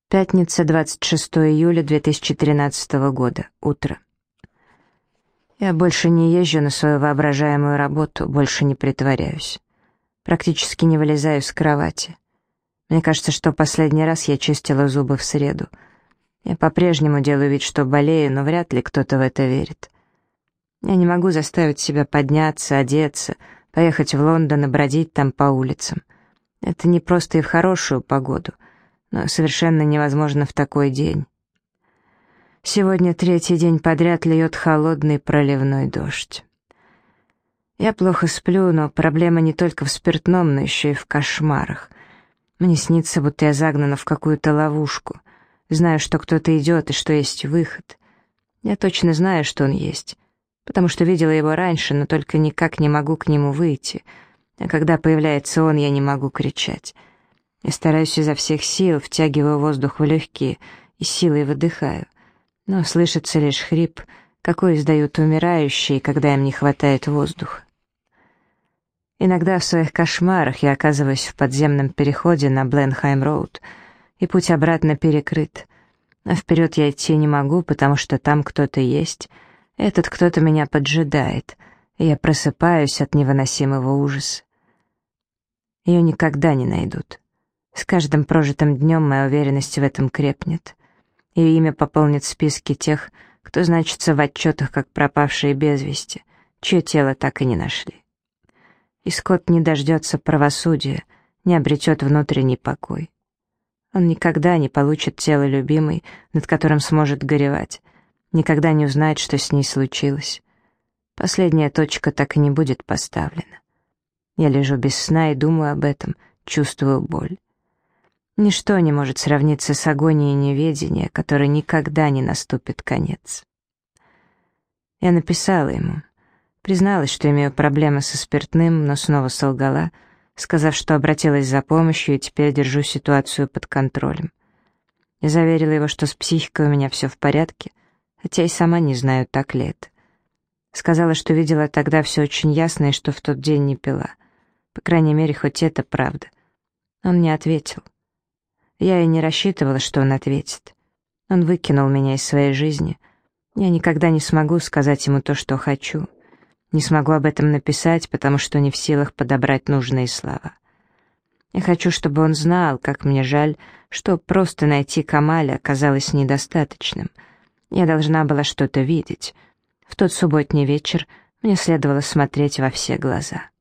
Пятница, 26 июля 2013 года. Утро. Я больше не езжу на свою воображаемую работу, больше не притворяюсь. Практически не вылезаю с кровати. Мне кажется, что последний раз я чистила зубы в среду. Я по-прежнему делаю вид, что болею, но вряд ли кто-то в это верит. Я не могу заставить себя подняться, одеться, поехать в Лондон и бродить там по улицам. Это не просто и в хорошую погоду, но совершенно невозможно в такой день. Сегодня третий день подряд льет холодный проливной дождь. Я плохо сплю, но проблема не только в спиртном, но еще и в кошмарах. Мне снится, будто я загнана в какую-то ловушку. Знаю, что кто-то идет и что есть выход. Я точно знаю, что он есть, потому что видела его раньше, но только никак не могу к нему выйти. А когда появляется он, я не могу кричать. Я стараюсь изо всех сил, втягиваю воздух в легкие и силой выдыхаю. Но слышится лишь хрип, какой издают умирающие, когда им не хватает воздуха. Иногда в своих кошмарах я оказываюсь в подземном переходе на Бленхайм-роуд, и путь обратно перекрыт. А вперед я идти не могу, потому что там кто-то есть. Этот кто-то меня поджидает, и я просыпаюсь от невыносимого ужаса. Ее никогда не найдут. С каждым прожитым днем моя уверенность в этом крепнет. Ее имя пополнит списки тех, кто значится в отчетах как пропавшие без вести, чье тело так и не нашли. И Скотт не дождется правосудия, не обретет внутренний покой. Он никогда не получит тело любимой, над которым сможет горевать, никогда не узнает, что с ней случилось. Последняя точка так и не будет поставлена. Я лежу без сна и думаю об этом, чувствую боль. Ничто не может сравниться с агонией неведения, которой никогда не наступит конец. Я написала ему, призналась, что имею проблемы со спиртным, но снова солгала, сказав, что обратилась за помощью и теперь держу ситуацию под контролем. Я заверила его, что с психикой у меня все в порядке, хотя и сама не знаю, так ли это. Сказала, что видела тогда все очень ясно и что в тот день не пила. По крайней мере, хоть это правда. Он не ответил. Я и не рассчитывала, что он ответит. Он выкинул меня из своей жизни. Я никогда не смогу сказать ему то, что хочу. Не смогу об этом написать, потому что не в силах подобрать нужные слова. Я хочу, чтобы он знал, как мне жаль, что просто найти Камаля оказалось недостаточным. Я должна была что-то видеть. В тот субботний вечер мне следовало смотреть во все глаза.